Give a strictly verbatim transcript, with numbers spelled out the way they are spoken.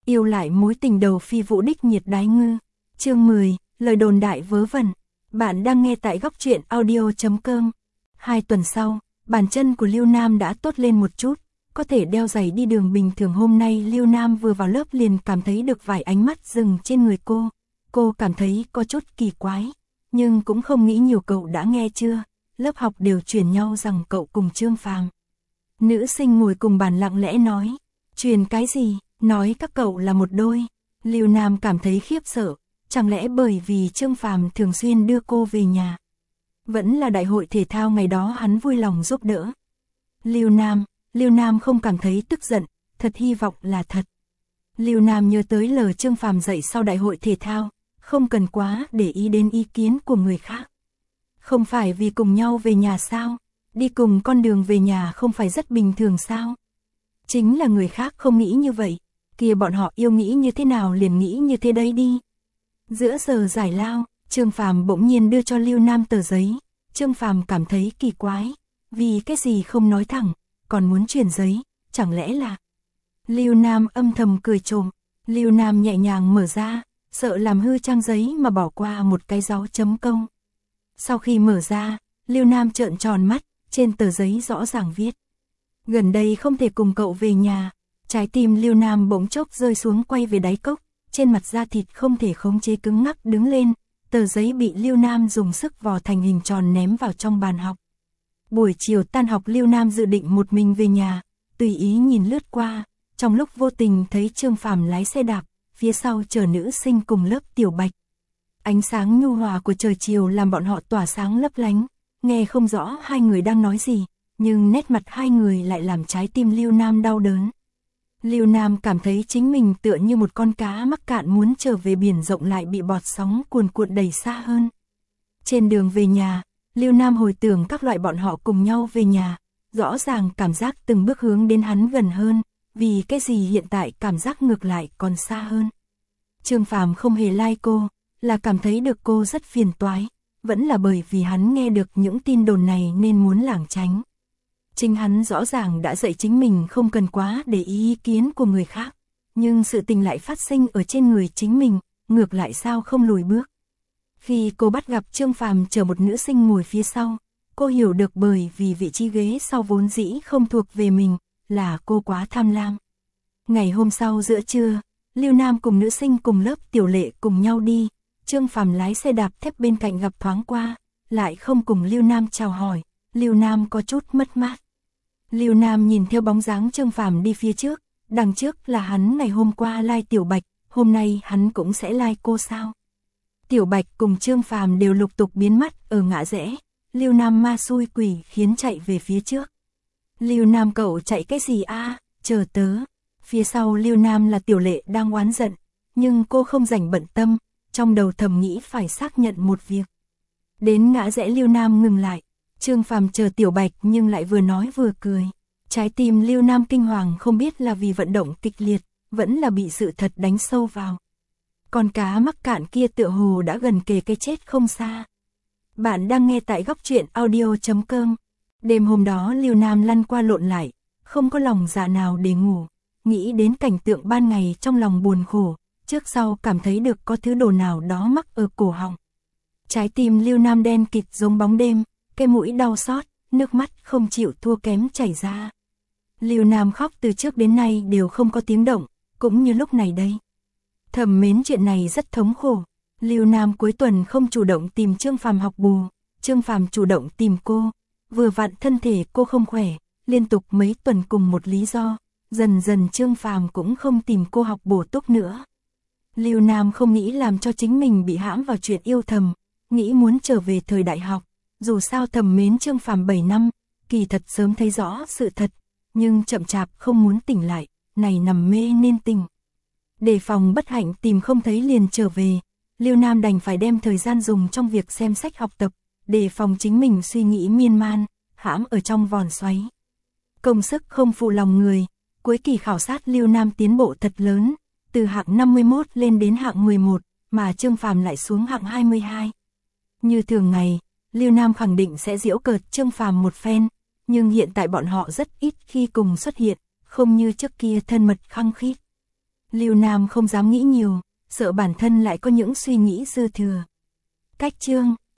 Yêu lại mối tình đầu phi vũ đích nhiệt đái ngư. Chương mười, lời đồn đại vớ vẩn. Bạn đang nghe tại góc truyện audio chấm com. Hai tuần sau, bàn chân của Lưu Nam đã tốt lên một chút, có thể đeo giày đi đường bình thường. Hôm nay Lưu Nam vừa vào lớp liền cảm thấy được vài ánh mắt dừng trên người cô. Cô cảm thấy có chút kỳ quái, nhưng cũng không nghĩ nhiều. Cậu đã nghe chưa? Lớp học đều truyền nhau rằng cậu cùng Trương Phàm. Nữ sinh ngồi cùng bàn lặng lẽ nói. Truyền cái gì? Nói các cậu là một đôi. Lưu Nam cảm thấy khiếp sợ, chẳng lẽ bởi vì Trương Phàm thường xuyên đưa cô về nhà? Vẫn là đại hội thể thao ngày đó hắn vui lòng giúp đỡ. Lưu Nam, Lưu Nam không cảm thấy tức giận, thật hy vọng là thật. Lưu Nam nhớ tới lời Trương Phàm dạy sau đại hội thể thao, không cần quá để ý đến ý kiến của người khác. Không phải vì cùng nhau về nhà sao? Đi cùng con đường về nhà không phải rất bình thường sao? Chính là người khác không nghĩ như vậy, kia bọn họ yêu nghĩ như thế nào liền nghĩ như thế đấy đi. Giữa giờ giải lao, Trương Phàm bỗng nhiên đưa cho Lưu Nam tờ giấy. Trương Phàm cảm thấy kỳ quái, vì cái gì không nói thẳng, còn muốn truyền giấy, chẳng lẽ là... Lưu Nam âm thầm cười trộm. Lưu Nam nhẹ nhàng mở ra, sợ làm hư trang giấy mà bỏ qua một cái dấu chấm công. Sau khi mở ra, Lưu Nam trợn tròn mắt, trên tờ giấy rõ ràng viết: gần đây không thể cùng cậu về nhà. Trái tim Lưu Nam bỗng chốc rơi xuống quay về đáy cốc, trên mặt da thịt không thể khống chế cứng ngắc đứng lên. Tờ giấy bị Lưu Nam dùng sức vò thành hình tròn ném vào trong bàn học. Buổi chiều tan học, Lưu Nam dự định một mình về nhà, tùy ý nhìn lướt qua, trong lúc vô tình thấy Trương Phàm lái xe đạp, phía sau chở nữ sinh cùng lớp Tiểu Bạch. Ánh sáng nhu hòa của trời chiều làm bọn họ tỏa sáng lấp lánh, nghe không rõ hai người đang nói gì, nhưng nét mặt hai người lại làm trái tim Lưu Nam đau đớn. Lưu Nam cảm thấy chính mình tựa như một con cá mắc cạn muốn trở về biển rộng lại bị bọt sóng cuồn cuộn đẩy xa hơn. Trên đường về nhà, Lưu Nam hồi tưởng các loại bọn họ cùng nhau về nhà, rõ ràng cảm giác từng bước hướng đến hắn gần hơn, vì cái gì hiện tại cảm giác ngược lại còn xa hơn. Trương Phàm không hề like cô, là cảm thấy được cô rất phiền toái, vẫn là bởi vì hắn nghe được những tin đồn này nên muốn lảng tránh. Chính hắn rõ ràng đã dạy chính mình không cần quá để ý ý kiến của người khác, nhưng sự tình lại phát sinh ở trên người chính mình, ngược lại sao không lùi bước. Khi cô bắt gặp Trương Phàm chở một nữ sinh ngồi phía sau, cô hiểu được bởi vì vị trí ghế sau vốn dĩ không thuộc về mình, là cô quá tham lam. Ngày hôm sau giữa trưa, Lưu Nam cùng nữ sinh cùng lớp Tiểu Lệ cùng nhau đi, Trương Phàm lái xe đạp thép bên cạnh gặp thoáng qua, lại không cùng Lưu Nam chào hỏi, Lưu Nam có chút mất mát. Lưu Nam nhìn theo bóng dáng Trương Phàm đi phía trước, đằng trước là hắn ngày hôm qua like Tiểu Bạch, hôm nay hắn cũng sẽ like cô sao? Tiểu Bạch cùng Trương Phàm đều lục tục biến mất ở ngã rẽ, Lưu Nam ma xui quỷ khiến chạy về phía trước. Lưu Nam cậu chạy cái gì a? Chờ tớ. Phía sau Lưu Nam là Tiểu Lệ đang oán giận, nhưng cô không rảnh bận tâm, trong đầu thầm nghĩ phải xác nhận một việc. Đến ngã rẽ Lưu Nam ngừng lại, Trương Phàm chờ Tiểu Bạch nhưng lại vừa nói vừa cười. Trái tim Lưu Nam kinh hoàng, không biết là vì vận động kịch liệt, vẫn là bị sự thật đánh sâu vào. Con cá mắc cạn kia tựa hồ đã gần kề cái chết không xa. Bạn đang nghe tại góc truyện audio chấm com. Đêm hôm đó Lưu Nam lăn qua lộn lại, không có lòng dạ nào để ngủ, nghĩ đến cảnh tượng ban ngày trong lòng buồn khổ, trước sau cảm thấy được có thứ đồ nào đó mắc ở cổ họng. Trái tim Lưu Nam đen kịt giống bóng đêm, cái mũi đau xót, nước mắt không chịu thua kém chảy ra. Lưu Nam khóc từ trước đến nay đều không có tiếng động, cũng như lúc này đây. Thầm mến chuyện này rất thống khổ. Lưu Nam cuối tuần không chủ động tìm Trương Phàm học bù, Trương Phàm chủ động tìm cô. Vừa vặn thân thể cô không khỏe, liên tục mấy tuần cùng một lý do, dần dần Trương Phàm cũng không tìm cô học bổ túc nữa. Lưu Nam không nghĩ làm cho chính mình bị hãm vào chuyện yêu thầm, nghĩ muốn trở về thời đại học. Dù sao thầm mến Trương Phàm bảy năm, kỳ thật sớm thấy rõ sự thật, nhưng chậm chạp không muốn tỉnh lại, này nằm mê nên tỉnh. Để phòng bất hạnh tìm không thấy liền trở về, Lưu Nam đành phải đem thời gian dùng trong việc xem sách học tập, để phòng chính mình suy nghĩ miên man, hãm ở trong vòng xoáy. Công sức không phụ lòng người, cuối kỳ khảo sát Lưu Nam tiến bộ thật lớn, từ hạng năm mươi mốt lên đến hạng mười một, mà Trương Phàm lại xuống hạng hai mươi hai. Như thường ngày, Lưu Nam khẳng định sẽ giễu cợt Trương Phàm một phen, nhưng hiện tại bọn họ rất ít khi cùng xuất hiện, không như trước kia thân mật khăng khít. Lưu Nam không dám nghĩ nhiều, sợ bản thân lại có những suy nghĩ dư thừa. Cách chương